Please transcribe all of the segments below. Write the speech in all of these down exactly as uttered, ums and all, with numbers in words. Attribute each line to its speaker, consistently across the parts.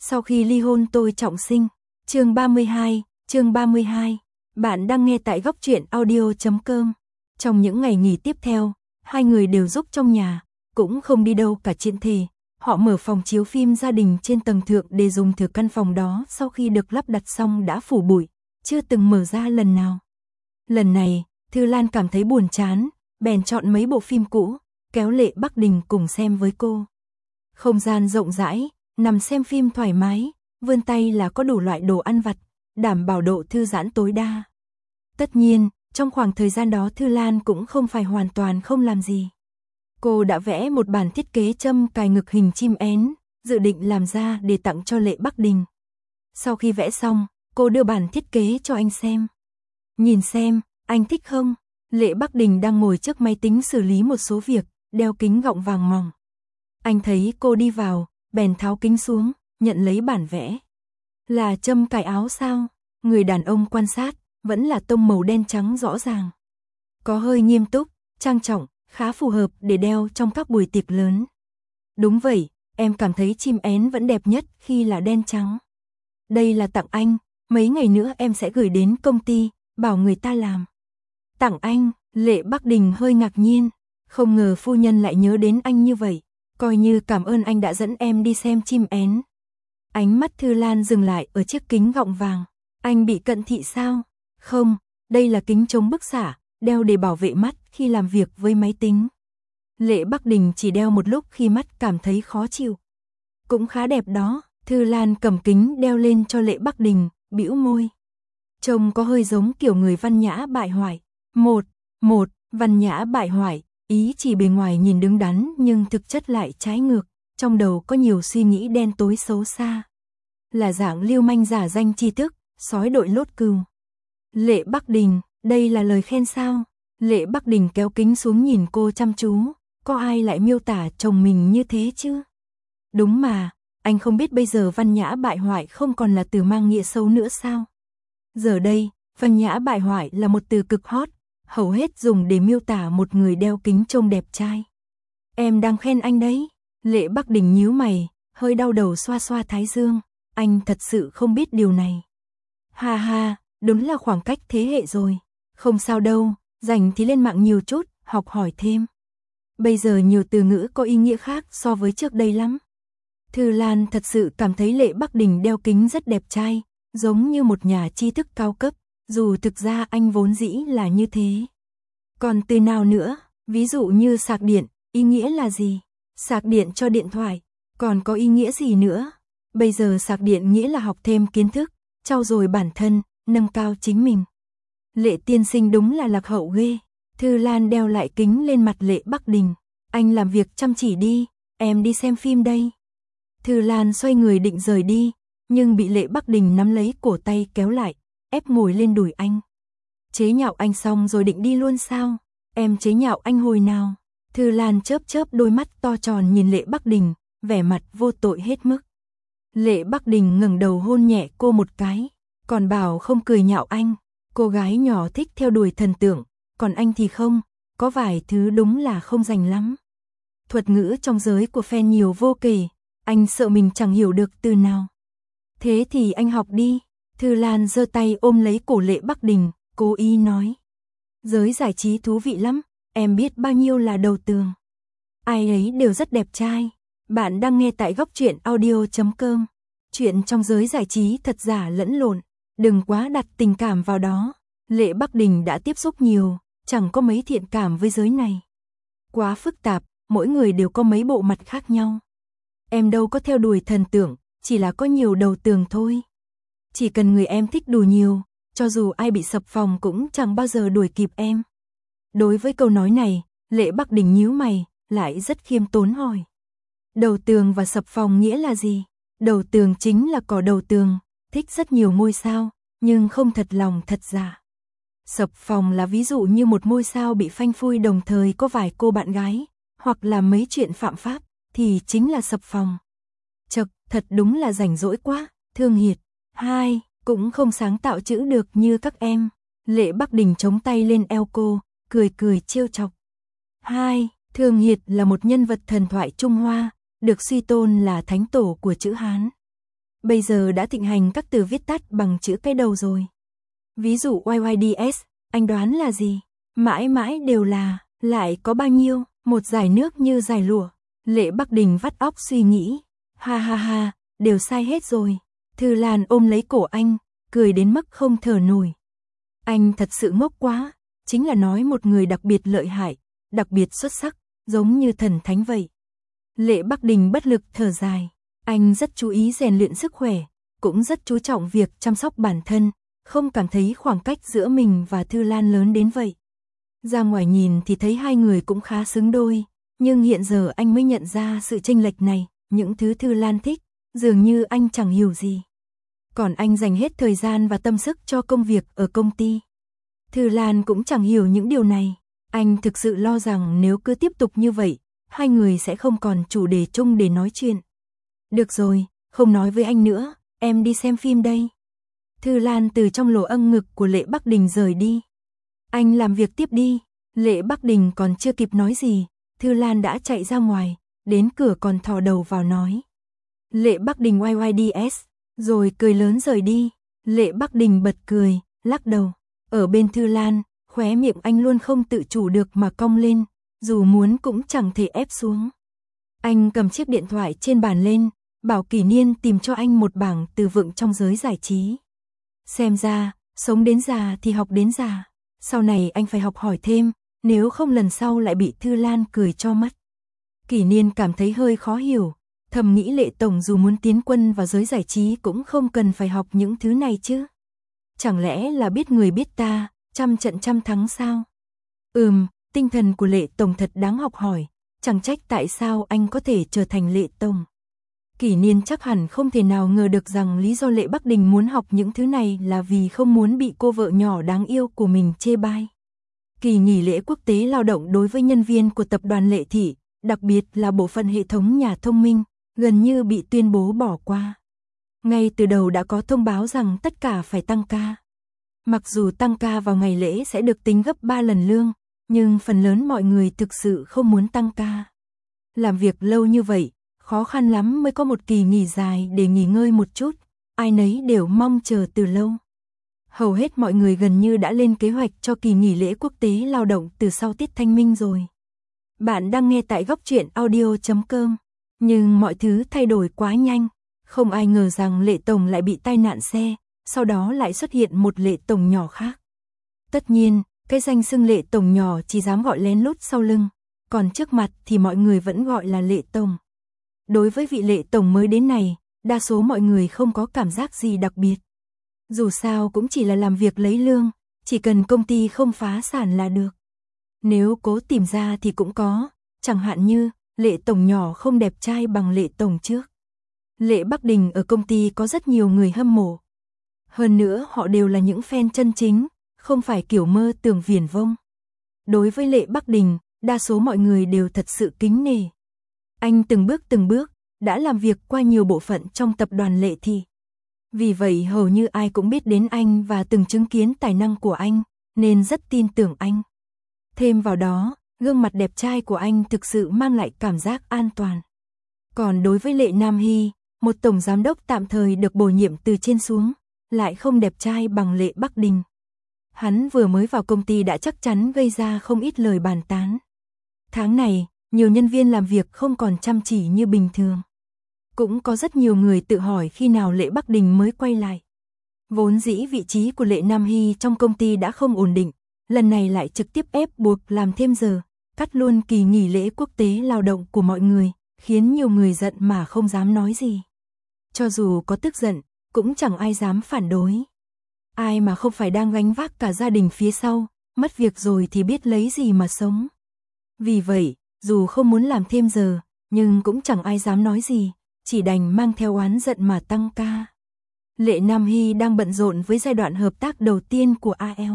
Speaker 1: Sau khi ly hôn tôi trọng sinh. Chương ba mươi hai, chương ba mươi hai. Bạn đang nghe tại góc truyện audio chấm com. Trong những ngày nghỉ tiếp theo, hai người đều giúp trong nhà, cũng không đi đâu cả triện thể. Họ mở phòng chiếu phim gia đình trên tầng thượng để dùng thử căn phòng đó sau khi được lắp đặt xong đã phủ bụi, chưa từng mở ra lần nào. Lần này, Thư Lan cảm thấy buồn chán, bèn chọn mấy bộ phim cũ, kéo Lệ Bắc Đình cùng xem với cô. Không gian rộng rãi, nằm xem phim thoải mái, vươn tay là có đủ loại đồ ăn vặt, đảm bảo độ thư giãn tối đa. Tất nhiên, trong khoảng thời gian đó Thư Lan cũng không phải hoàn toàn không làm gì. Cô đã vẽ một bản thiết kế châm cài ngực hình chim én, dự định làm ra để tặng cho Lệ Bắc Đình. Sau khi vẽ xong, cô đưa bản thiết kế cho anh xem. Nhìn xem, anh thích không? Lệ Bắc Đình đang ngồi trước máy tính xử lý một số việc, đeo kính gọng vàng mỏng. Anh thấy cô đi vào, bèn tháo kính xuống, nhận lấy bản vẽ. Là châm cài áo sao? Người đàn ông quan sát, vẫn là tông màu đen trắng rõ ràng. Có hơi nghiêm túc, trang trọng, khá phù hợp để đeo trong các buổi tiệc lớn. Đúng vậy, em cảm thấy chim én vẫn đẹp nhất khi là đen trắng. Đây là tặng anh, mấy ngày nữa em sẽ gửi đến công ty, bảo người ta làm. Tặng anh, Lệ Bắc Đình hơi ngạc nhiên, không ngờ phu nhân lại nhớ đến anh như vậy, coi như cảm ơn anh đã dẫn em đi xem chim én. Ánh mắt Thư Lan dừng lại ở chiếc kính gọng vàng. Anh bị cận thị sao? Không, đây là kính chống bức xạ, đeo để bảo vệ mắt khi làm việc với máy tính. Lệ Bắc Đình chỉ đeo một lúc khi mắt cảm thấy khó chịu. Cũng khá đẹp đó. Thư Lan cầm kính đeo lên cho Lệ Bắc Đình, bĩu môi. Trông có hơi giống kiểu người văn nhã bại hoại. Một, một, văn nhã bại hoại, ý chỉ bề ngoài nhìn đứng đắn nhưng thực chất lại trái ngược, trong đầu có nhiều suy nghĩ đen tối xấu xa. Là dạng lưu manh giả danh tri thức, sói đội lốt cừu. Lệ Bắc Đình, đây là lời khen sao? Lệ Bắc Đình kéo kính xuống nhìn cô chăm chú, có ai lại miêu tả chồng mình như thế chứ? Đúng mà, anh không biết bây giờ văn nhã bại hoại không còn là từ mang nghĩa xấu nữa sao? Giờ đây, văn nhã bại hoại là một từ cực hot, hầu hết dùng để miêu tả một người đeo kính trông đẹp trai. Em đang khen anh đấy. Lệ Bắc Đình nhíu mày, hơi đau đầu xoa xoa thái dương. Anh thật sự không biết điều này. Ha ha, đúng là khoảng cách thế hệ rồi. Không sao đâu, rảnh thì lên mạng nhiều chút, học hỏi thêm. Bây giờ nhiều từ ngữ có ý nghĩa khác so với trước đây lắm. Thư Lan thật sự cảm thấy Lệ Bắc Đình đeo kính rất đẹp trai, giống như một nhà tri thức cao cấp, dù thực ra anh vốn dĩ là như thế. Còn từ nào nữa, ví dụ như sạc điện, ý nghĩa là gì? Sạc điện cho điện thoại, còn có ý nghĩa gì nữa? Bây giờ sạc điện nghĩa là học thêm kiến thức, trau dồi bản thân, nâng cao chính mình. Lệ tiên sinh đúng là lạc hậu ghê. Thư Lan đeo lại kính lên mặt Lệ Bắc Đình. Anh làm việc chăm chỉ đi, em đi xem phim đây. Thư Lan xoay người định rời đi, nhưng bị Lệ Bắc Đình nắm lấy cổ tay kéo lại, ép ngồi lên đùi anh. Chế nhạo anh xong rồi định đi luôn sao? Em chế nhạo anh hồi nào? Thư Lan chớp chớp đôi mắt to tròn nhìn Lệ Bắc Đình, vẻ mặt vô tội hết mức. Lệ Bắc Đình ngẩng đầu hôn nhẹ cô một cái, còn bảo không cười nhạo anh. Cô gái nhỏ thích theo đuổi thần tượng, còn anh thì không, có vài thứ đúng là không rành lắm. Thuật ngữ trong giới của fan nhiều vô kể, anh sợ mình chẳng hiểu được từ nào. Thế thì anh học đi. Thư Lan giơ tay ôm lấy cổ Lệ Bắc Đình, cố ý nói. Giới giải trí thú vị lắm, em biết bao nhiêu là đầu tường. Ai ấy đều rất đẹp trai. Bạn đang nghe tại góc truyện audio chấm com. Chuyện trong giới giải trí thật giả lẫn lộn, đừng quá đặt tình cảm vào đó. Lệ Bắc Đình đã tiếp xúc nhiều, chẳng có mấy thiện cảm với giới này. Quá phức tạp, mỗi người đều có mấy bộ mặt khác nhau. Em đâu có theo đuổi thần tượng, chỉ là có nhiều đầu tường thôi. Chỉ cần người em thích đủ nhiều, cho dù ai bị sập phòng cũng chẳng bao giờ đuổi kịp em. Đối với câu nói này, Lệ Bắc Đình nhíu mày, lại rất khiêm tốn hỏi. Đầu tường và sập phòng nghĩa là gì? Đầu tường chính là cỏ đầu tường, thích rất nhiều ngôi sao, nhưng không thật lòng thật giả. Sập phòng là ví dụ như một ngôi sao bị phanh phui đồng thời có vài cô bạn gái, hoặc là mấy chuyện phạm pháp, thì chính là sập phòng. Chật, thật đúng là rảnh rỗi quá, Thương Hiệt. Hai, cũng không sáng tạo chữ được như các em. Lệ Bắc Đình chống tay lên eo cô, cười cười trêu chọc. Hai, Thương Hiệt là một nhân vật thần thoại Trung Hoa, được suy tôn là thánh tổ của chữ Hán. bây giờ đã thịnh hành các từ viết tắt bằng chữ cái đầu rồi. Ví dụ Y Y D S, anh đoán là gì? Mãi mãi đều là, lại có bao nhiêu, một dải nước như dải lụa. Lệ Bắc Đình vắt óc suy nghĩ. Ha ha ha, đều sai hết rồi. Thư Lan ôm lấy cổ anh, cười đến mức không thở nổi. Anh thật sự ngốc quá, chính là nói một người đặc biệt lợi hại, đặc biệt xuất sắc, giống như thần thánh vậy. Lệ Bắc Đình bất lực thở dài, anh rất chú ý rèn luyện sức khỏe, cũng rất chú trọng việc chăm sóc bản thân, không cảm thấy khoảng cách giữa mình và Thư Lan lớn đến vậy. Ra ngoài nhìn thì thấy hai người cũng khá xứng đôi, nhưng hiện giờ anh mới nhận ra sự chênh lệch này, những thứ Thư Lan thích, dường như anh chẳng hiểu gì. Còn anh dành hết thời gian và tâm sức cho công việc ở công ty. Thư Lan cũng chẳng hiểu những điều này, anh thực sự lo rằng nếu cứ tiếp tục như vậy, hai người sẽ không còn chủ đề chung để nói chuyện. Được rồi, không nói với anh nữa, em đi xem phim đây. Thư Lan từ trong lỗ âng ngực của Lệ Bắc Đình rời đi. Anh làm việc tiếp đi. Lệ Bắc Đình còn chưa kịp nói gì, Thư Lan đã chạy ra ngoài, đến cửa còn thò đầu vào nói. Lệ Bắc Đình Y Y D S, rồi cười lớn rời đi. Lệ Bắc Đình bật cười, lắc đầu. Ở bên Thư Lan, khóe miệng anh luôn không tự chủ được mà cong lên, dù muốn cũng chẳng thể ép xuống. Anh cầm chiếc điện thoại trên bàn lên, bảo Kỷ Niên tìm cho anh một bảng từ vựng trong giới giải trí. Xem ra, sống đến già thì học đến già. Sau này anh phải học hỏi thêm, nếu không lần sau lại bị Thư Lan cười cho mất. Kỷ Niên cảm thấy hơi khó hiểu, thầm nghĩ Lệ tổng dù muốn tiến quân vào giới giải trí cũng không cần phải học những thứ này chứ. Chẳng lẽ là biết người biết ta, trăm trận trăm thắng sao? Ừm, tinh thần của Lệ tổng thật đáng học hỏi, chẳng trách tại sao anh có thể trở thành Lệ tổng. Kỷ Niên chắc hẳn không thể nào ngờ được rằng lý do Lệ Bắc Đình muốn học những thứ này là vì không muốn bị cô vợ nhỏ đáng yêu của mình chê bai. Kỳ nghỉ lễ quốc tế lao động đối với nhân viên của tập đoàn Lệ Thị, đặc biệt là bộ phận hệ thống nhà thông minh, gần như bị tuyên bố bỏ qua. Ngay từ đầu đã có thông báo rằng tất cả phải tăng ca. Mặc dù tăng ca vào ngày lễ sẽ được tính gấp ba lần lương, nhưng phần lớn mọi người thực sự không muốn tăng ca. Làm việc lâu như vậy, khó khăn lắm mới có một kỳ nghỉ dài để nghỉ ngơi một chút, ai nấy đều mong chờ từ lâu. Hầu hết mọi người gần như đã lên kế hoạch cho kỳ nghỉ lễ quốc tế lao động từ sau Tết Thanh Minh rồi. Bạn đang nghe tại góc truyện audio chấm com, nhưng mọi thứ thay đổi quá nhanh, không ai ngờ rằng Lệ tổng lại bị tai nạn xe, sau đó lại xuất hiện một Lệ tổng nhỏ khác. Tất nhiên, cái danh xưng Lệ tổng nhỏ chỉ dám gọi lén lút sau lưng, còn trước mặt thì mọi người vẫn gọi là Lệ tổng. Đối với vị Lệ tổng mới đến này, đa số mọi người không có cảm giác gì đặc biệt. Dù sao cũng chỉ là làm việc lấy lương, chỉ cần công ty không phá sản là được. Nếu cố tìm ra thì cũng có, chẳng hạn như Lệ tổng nhỏ không đẹp trai bằng Lệ tổng trước. Lệ Bắc Đình ở công ty có rất nhiều người hâm mộ. Hơn nữa họ đều là những fan chân chính, không phải kiểu mơ tưởng viển vông. Đối với Lệ Bắc Đình, đa số mọi người đều thật sự kính nể. Anh từng bước từng bước, đã làm việc qua nhiều bộ phận trong tập đoàn Lệ Thị. Vì vậy hầu như ai cũng biết đến anh và từng chứng kiến tài năng của anh, nên rất tin tưởng anh. Thêm vào đó, gương mặt đẹp trai của anh thực sự mang lại cảm giác an toàn. Còn đối với Lệ Nam Hy, một tổng giám đốc tạm thời được bổ nhiệm từ trên xuống, lại không đẹp trai bằng Lệ Bắc Đình. Hắn vừa mới vào công ty đã chắc chắn gây ra không ít lời bàn tán. Tháng này, nhiều nhân viên làm việc không còn chăm chỉ như bình thường. Cũng có rất nhiều người tự hỏi khi nào Lệ Bắc Đình mới quay lại. Vốn dĩ vị trí của Lệ Nam Hy trong công ty đã không ổn định, lần này lại trực tiếp ép buộc làm thêm giờ, cắt luôn kỳ nghỉ lễ quốc tế lao động của mọi người, khiến nhiều người giận mà không dám nói gì. Cho dù có tức giận, cũng chẳng ai dám phản đối. Ai mà không phải đang gánh vác cả gia đình phía sau, mất việc rồi thì biết lấy gì mà sống. Vì vậy, dù không muốn làm thêm giờ, nhưng cũng chẳng ai dám nói gì, chỉ đành mang theo oán giận mà tăng ca. Lệ Nam Hy đang bận rộn với giai đoạn hợp tác đầu tiên của a lờ.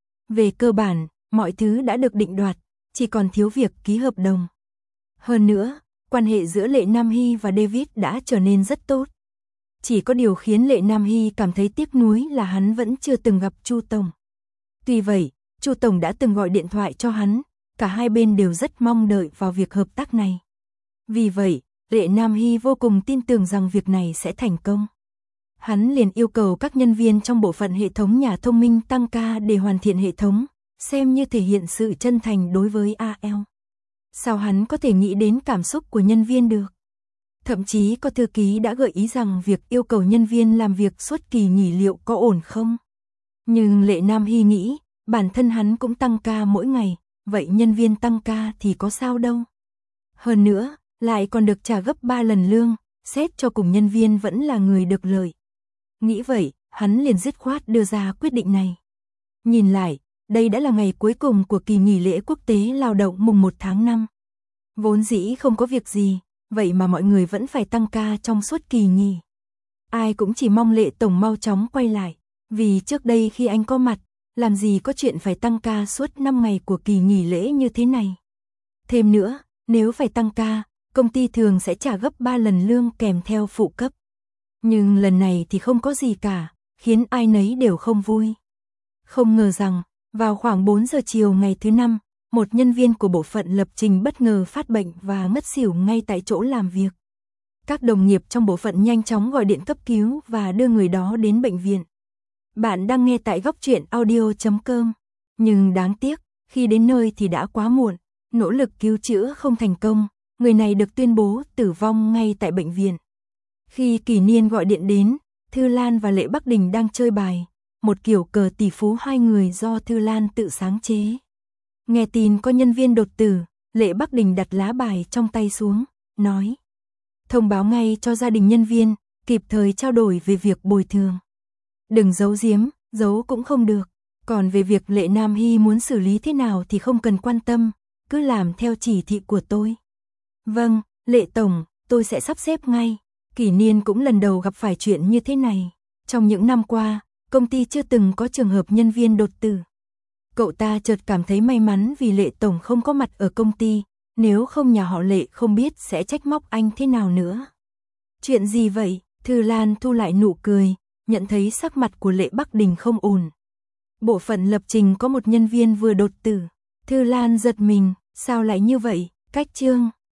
Speaker 1: Về cơ bản, mọi thứ đã được định đoạt, chỉ còn thiếu việc ký hợp đồng. Hơn nữa, quan hệ giữa Lệ Nam Hy và David đã trở nên rất tốt. Chỉ có điều khiến Lệ Nam Hy cảm thấy tiếc nuối là hắn vẫn chưa từng gặp Chu tổng. Tuy vậy, Chu tổng đã từng gọi điện thoại cho hắn, cả hai bên đều rất mong đợi vào việc hợp tác này. Vì vậy, Lệ Nam Hy vô cùng tin tưởng rằng việc này sẽ thành công. Hắn liền yêu cầu các nhân viên trong bộ phận hệ thống nhà thông minh tăng ca để hoàn thiện hệ thống, xem như thể hiện sự chân thành đối với a lờ. Sao hắn có thể nghĩ đến cảm xúc của nhân viên được? Thậm chí có thư ký đã gợi ý rằng việc yêu cầu nhân viên làm việc suốt kỳ nghỉ liệu có ổn không? Nhưng Lệ Nam Hy nghĩ, bản thân hắn cũng tăng ca mỗi ngày, vậy nhân viên tăng ca thì có sao đâu. Hơn nữa, lại còn được trả gấp ba lần lương, xét cho cùng nhân viên vẫn là người được lợi. Nghĩ vậy, hắn liền dứt khoát đưa ra quyết định này. Nhìn lại, đây đã là ngày cuối cùng của kỳ nghỉ lễ quốc tế lao động mùng một tháng năm. Vốn dĩ không có việc gì, vậy mà mọi người vẫn phải tăng ca trong suốt kỳ nghỉ. Ai cũng chỉ mong Lệ Tổng mau chóng quay lại, vì trước đây khi anh có mặt, làm gì có chuyện phải tăng ca suốt năm ngày của kỳ nghỉ lễ như thế này. Thêm nữa, nếu phải tăng ca, công ty thường sẽ trả gấp ba lần lương kèm theo phụ cấp. Nhưng lần này thì không có gì cả, khiến ai nấy đều không vui. Không ngờ rằng, vào khoảng bốn giờ chiều ngày thứ năm, một nhân viên của bộ phận lập trình bất ngờ phát bệnh và ngất xỉu ngay tại chỗ làm việc. Các đồng nghiệp trong bộ phận nhanh chóng gọi điện cấp cứu và đưa người đó đến bệnh viện. Bạn đang nghe tại góc truyện audio chấm com. Nhưng đáng tiếc, khi đến nơi thì đã quá muộn, nỗ lực cứu chữa không thành công, người này được tuyên bố tử vong ngay tại bệnh viện. Khi Kỳ Niên gọi điện đến, Thư Lan và Lệ Bắc Đình đang chơi bài, một kiểu cờ tỷ phú hai người do Thư Lan tự sáng chế. Nghe tin có nhân viên đột tử, Lệ Bắc Đình đặt lá bài trong tay xuống, nói: thông báo ngay cho gia đình nhân viên, kịp thời trao đổi về việc bồi thường. Đừng giấu giếm, giấu cũng không được. Còn về việc Lệ Nam Hy muốn xử lý thế nào thì không cần quan tâm, cứ làm theo chỉ thị của tôi. Vâng, Lệ Tổng, tôi sẽ sắp xếp ngay. Kỳ Niên cũng lần đầu gặp phải chuyện như thế này. Trong những năm qua, công ty chưa từng có trường hợp nhân viên đột tử. Cậu ta chợt cảm thấy may mắn vì Lệ Tổng không có mặt ở công ty, nếu không nhà họ Lệ không biết sẽ trách móc anh thế nào nữa. Chuyện gì vậy? Thư Lan thu lại nụ cười, nhận thấy sắc mặt của Lệ Bắc Đình không ổn. Bộ phận lập trình có một nhân viên vừa đột tử. Thư Lan giật mình, sao lại như vậy? Cách chương